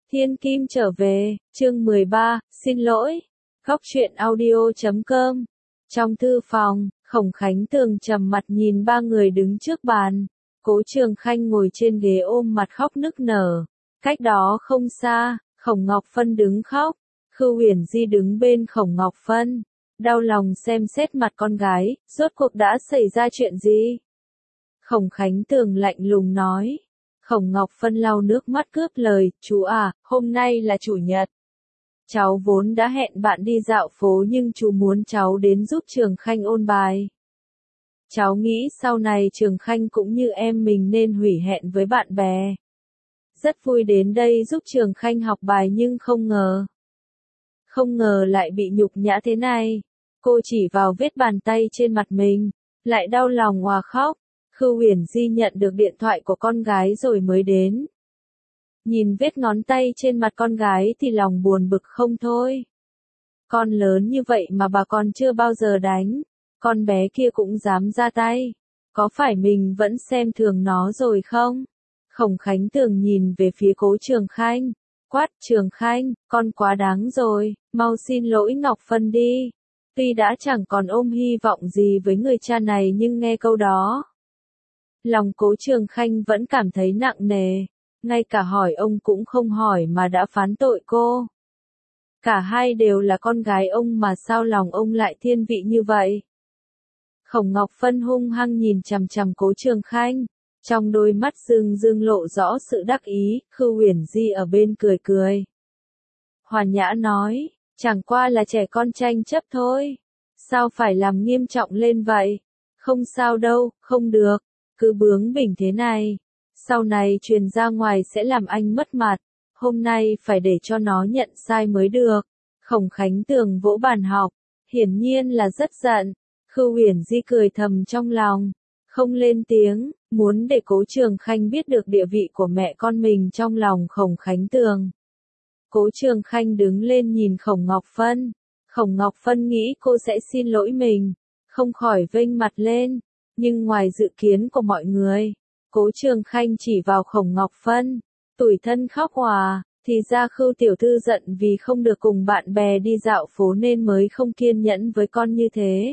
Thiên Kim trở về, chương 13, xin lỗi. Góc truyện audio.com. Trong thư phòng, Khổng Khánh Tường trầm mặt nhìn ba người đứng trước bàn. Cố Trường Khanh ngồi trên ghế ôm mặt khóc nức nở. Cách đó không xa, Khổng Ngọc Phân đứng khóc. Khưu Uyển Di đứng bên Khổng Ngọc Phân, đau lòng xem xét mặt con gái, rốt cuộc đã xảy ra chuyện gì? Khổng Khánh Tường lạnh lùng nói. Khổng Ngọc Phân lau nước mắt cướp lời, chú à, hôm nay là chủ nhật. Cháu vốn đã hẹn bạn đi dạo phố nhưng chú muốn cháu đến giúp Trường Khanh ôn bài. Cháu nghĩ sau này Trường Khanh cũng như em mình nên hủy hẹn với bạn bè. Rất vui đến đây giúp Trường Khanh học bài nhưng không ngờ lại bị nhục nhã thế này. Cô chỉ vào vết bàn tay trên mặt mình, lại đau lòng òa khóc. Khưu Uyển Di nhận được điện thoại của con gái rồi mới đến. Nhìn vết ngón tay trên mặt con gái thì lòng buồn bực không thôi. Con lớn như vậy mà bà còn chưa bao giờ đánh, con bé kia cũng dám ra tay. Có phải mình vẫn xem thường nó rồi không? Khổng Khánh Tường nhìn về phía Cố Trường Khanh, quát, Trường Khanh, con quá đáng rồi, mau xin lỗi Ngọc Phân đi. Tuy đã chẳng còn ôm hy vọng gì với người cha này nhưng nghe câu đó, lòng Cố Trường Khanh vẫn cảm thấy nặng nề, ngay cả hỏi ông cũng không hỏi mà đã phán tội cô. Cả hai đều là con gái ông mà sao lòng ông lại thiên vị như vậy? Khổng Ngọc Phân hung hăng nhìn chằm chằm Cố Trường Khanh, trong đôi mắt rưng lộ rõ sự đắc ý. Khưu Uyển Di ở bên cười cười. Hoàn nhã nói, chẳng qua là trẻ con tranh chấp thôi. Sao phải làm nghiêm trọng lên vậy? Không sao đâu, không được. Cứ bướng bỉnh thế này, sau này truyền ra ngoài sẽ làm anh mất mặt. Hôm nay phải để cho nó nhận sai mới được. Khổng Khánh Tường vỗ bàn học, hiển nhiên là rất giận. Khưu Uyển Di cười thầm trong lòng, không lên tiếng, muốn để Cố Trường Khanh biết được địa vị của mẹ con mình trong lòng Khổng Khánh Tường. Cố Trường Khanh đứng lên nhìn Khổng Ngọc Phân. Khổng Ngọc Phân nghĩ cô sẽ xin lỗi mình, không khỏi vênh mặt lên. Nhưng ngoài dự kiến của mọi người, Cố Trường Khanh chỉ vào Khổng Ngọc Phân, tủi thân khóc òa, thì ra Khưu tiểu thư giận vì không được cùng bạn bè đi dạo phố nên mới không kiên nhẫn với con như thế.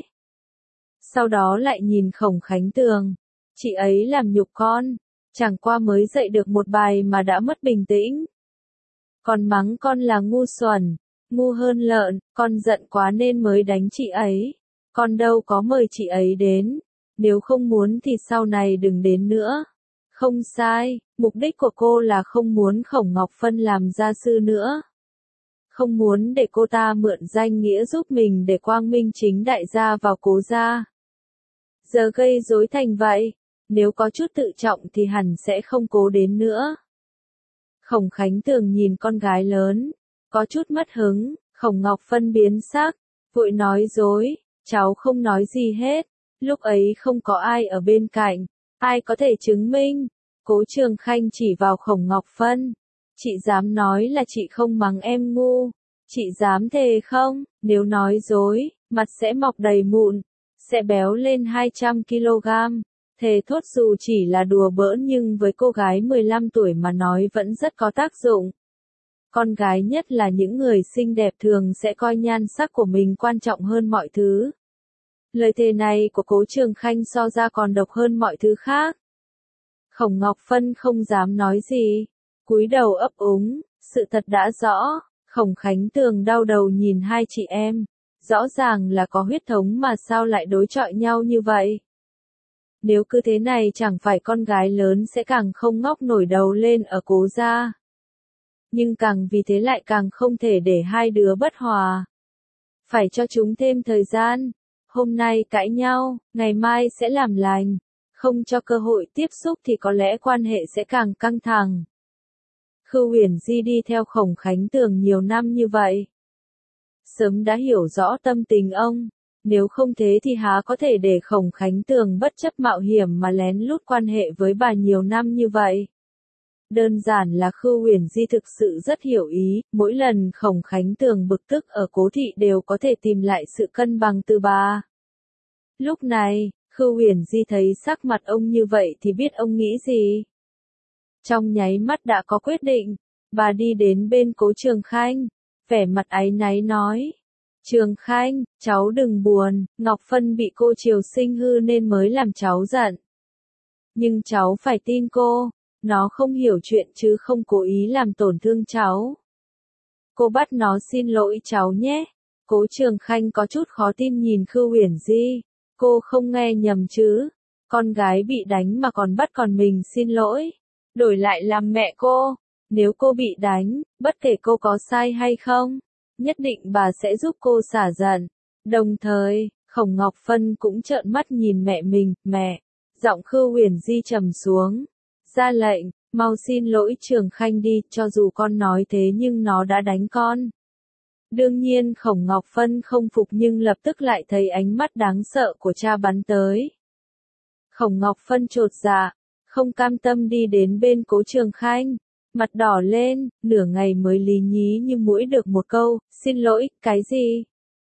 Sau đó lại nhìn Khổng Khánh Tường, chị ấy làm nhục con, chẳng qua mới dạy được một bài mà đã mất bình tĩnh. Còn mắng con là ngu xuẩn, ngu hơn lợn, con giận quá nên mới đánh chị ấy, con đâu có mời chị ấy đến. Nếu không muốn thì sau này đừng đến nữa. Không sai, mục đích của cô là không muốn Khổng Ngọc Phân làm gia sư nữa. Không muốn để cô ta mượn danh nghĩa giúp mình để quang minh chính đại gia vào Cố gia. Giờ gây rối thành vậy, nếu có chút tự trọng thì hẳn sẽ không cố đến nữa. Khổng Khánh Tường nhìn con gái lớn, có chút mất hứng. Khổng Ngọc Phân biến sắc, vội nói dối, cháu không nói gì hết. Lúc ấy không có ai ở bên cạnh, ai có thể chứng minh? Cố Trường Khanh chỉ vào Khổng Ngọc Phân. Chị dám nói là chị không mắng em ngu, chị dám thề không? Nếu nói dối, mặt sẽ mọc đầy mụn, sẽ béo lên 200 kg. Thề thốt dù chỉ là đùa bỡn nhưng với cô gái 15 tuổi mà nói vẫn rất có tác dụng. Con gái nhất là những người xinh đẹp thường sẽ coi nhan sắc của mình quan trọng hơn mọi thứ. Lời thề này của Cố Trường Khanh so ra còn độc hơn mọi thứ khác. Khổng Ngọc Phân không dám nói gì, cúi đầu ấp úng, sự thật đã rõ. Khổng Khánh Tường đau đầu nhìn hai chị em, rõ ràng là có huyết thống mà sao lại đối chọi nhau như vậy. Nếu cứ thế này chẳng phải con gái lớn sẽ càng không ngóc nổi đầu lên ở Cố gia. Nhưng càng vì thế lại càng không thể để hai đứa bất hòa. Phải cho chúng thêm thời gian. Hôm nay cãi nhau, ngày mai sẽ làm lành. Không cho cơ hội tiếp xúc thì có lẽ quan hệ sẽ càng căng thẳng. Khưu Uyển Di đi theo Khổng Khánh Tường nhiều năm như vậy, sớm đã hiểu rõ tâm tình ông. Nếu không thế thì há có thể để Khổng Khánh Tường bất chấp mạo hiểm mà lén lút quan hệ với bà nhiều năm như vậy. Đơn giản là Khưu Uyển Di thực sự rất hiểu ý, mỗi lần Khổng Khánh Tường bực tức ở Cố thị đều có thể tìm lại sự cân bằng từ bà. Lúc này, Khưu Uyển Di thấy sắc mặt ông như vậy thì biết ông nghĩ gì. Trong nháy mắt đã có quyết định, Bà đi đến bên Cố Trường Khanh, vẻ mặt áy náy nói. Trường Khanh, cháu đừng buồn, Ngọc Phân bị cô Triều Sinh hư nên mới làm cháu giận. Nhưng cháu phải tin cô, nó không hiểu chuyện chứ không cố ý làm tổn thương cháu. Cô bắt nó xin lỗi cháu nhé. Cố Trường Khanh có chút khó tin nhìn Khưu Uyển Di. Cô không nghe nhầm chứ? Con gái bị đánh mà còn bắt con mình xin lỗi. Đổi lại làm mẹ cô. Nếu cô bị đánh, bất kể cô có sai hay không, nhất định bà sẽ giúp cô xả giận. Đồng thời, Khổng Ngọc Phân cũng trợn mắt nhìn mẹ mình. Mẹ! Giọng Khưu Uyển Di trầm xuống. Ra lệnh, mau xin lỗi Trường Khanh đi, cho dù con nói thế nhưng nó đã đánh con. Đương nhiên Khổng Ngọc Phân không phục nhưng lập tức lại thấy ánh mắt đáng sợ của cha bắn tới. Khổng Ngọc Phân chột dạ, không cam tâm đi đến bên Cố Trường Khanh, mặt đỏ lên, nửa ngày mới lý nhí như mũi được một câu, xin lỗi, cái gì?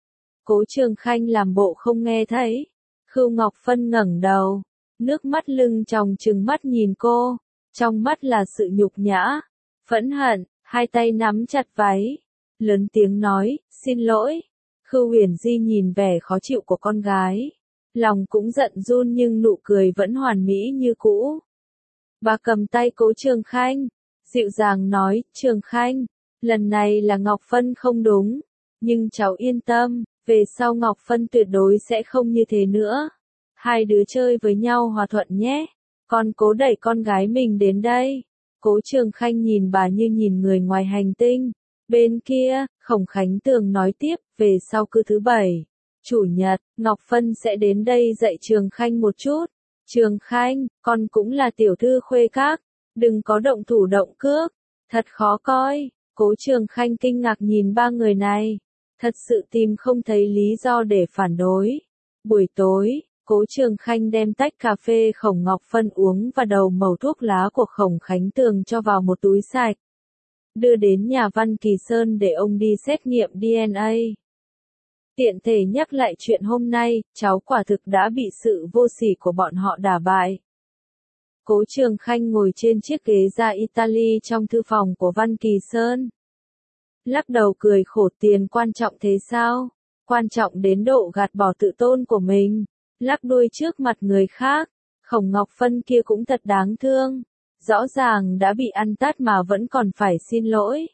Cố Trường Khanh làm bộ không nghe thấy. Khưu Ngọc Phân ngẩng đầu, nước mắt lưng tròng trừng mắt nhìn cô, trong mắt là sự nhục nhã, phẫn hận, hai tay nắm chặt váy, lớn tiếng nói, xin lỗi. Khưu Uyển Di nhìn vẻ khó chịu của con gái, lòng cũng giận run nhưng nụ cười vẫn hoàn mỹ như cũ. Bà cầm tay Cố Trường Khanh, dịu dàng nói, Trường Khanh, lần này là Ngọc Phân không đúng, nhưng cháu yên tâm, về sau Ngọc Phân tuyệt đối sẽ không như thế nữa. Hai đứa chơi với nhau hòa thuận nhé. Con cố đẩy con gái mình đến đây. Cố Trường Khanh nhìn bà như nhìn người ngoài hành tinh. Bên kia, Khổng Khánh Tường nói tiếp, về sau cứ thứ Bảy, Chủ nhật, Ngọc Phân sẽ đến đây dạy Trường Khanh một chút. Trường Khanh, con cũng là tiểu thư khuê các, đừng có động thủ động cước, thật khó coi. Cố Trường Khanh kinh ngạc nhìn ba người này, thật sự tìm không thấy lý do để phản đối. Buổi tối, Cố Trường Khanh đem tách cà phê Khổng Ngọc Phân uống và đầu mẩu thuốc lá của Khổng Khánh Tường cho vào một túi sạch, đưa đến nhà Văn Kỳ Sơn để ông đi xét nghiệm DNA. Tiện thể nhắc lại chuyện hôm nay, cháu quả thực đã bị sự vô sỉ của bọn họ đả bại. Cố Trường Khanh ngồi trên chiếc ghế da Italy trong thư phòng của Văn Kỳ Sơn. Lắc đầu cười khổ, tiền quan trọng thế sao? Quan trọng đến độ gạt bỏ tự tôn của mình, lắc đuôi trước mặt người khác. Khổng Ngọc Phân kia cũng thật đáng thương. Rõ ràng đã bị ăn tát mà vẫn còn phải xin lỗi.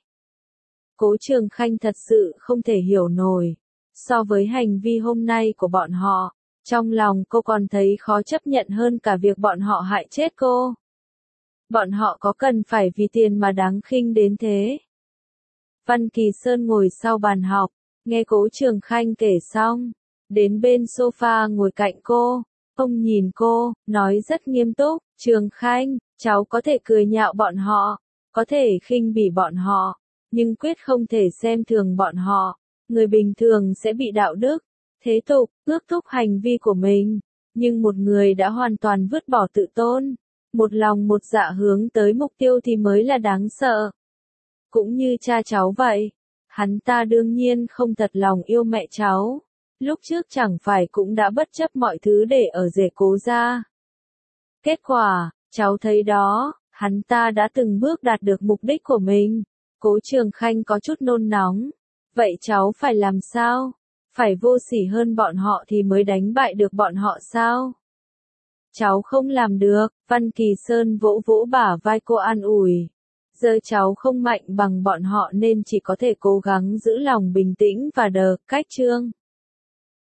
Cố Trường Khanh thật sự không thể hiểu nổi. So với hành vi hôm nay của bọn họ, trong lòng cô còn thấy khó chấp nhận hơn cả việc bọn họ hại chết cô. Bọn họ có cần phải vì tiền mà đáng khinh đến thế? Văn Kỳ Sơn ngồi sau bàn học, nghe Cố Trường Khanh kể xong, đến bên sofa ngồi cạnh cô. Ông nhìn cô, nói rất nghiêm túc, Trường Khanh, cháu có thể cười nhạo bọn họ, có thể khinh bỉ bọn họ, nhưng quyết không thể xem thường bọn họ. Người bình thường sẽ bị đạo đức, thế tục, ước thúc hành vi của mình, nhưng một người đã hoàn toàn vứt bỏ tự tôn, một lòng một dạ hướng tới mục tiêu thì mới là đáng sợ. Cũng như cha cháu vậy, hắn ta đương nhiên không thật lòng yêu mẹ cháu. Lúc trước chẳng phải cũng đã bất chấp mọi thứ để ở rể Cố gia. Kết quả, cháu thấy đó, hắn ta đã từng bước đạt được mục đích của mình. Cố Trường Khanh có chút nôn nóng. Vậy cháu phải làm sao? Phải vô sỉ hơn bọn họ thì mới đánh bại được bọn họ sao? Cháu không làm được. Văn Kỳ Sơn vỗ vỗ bả vai cô an ủi. Giờ cháu không mạnh bằng bọn họ nên chỉ có thể cố gắng giữ lòng bình tĩnh và đờ cách chương.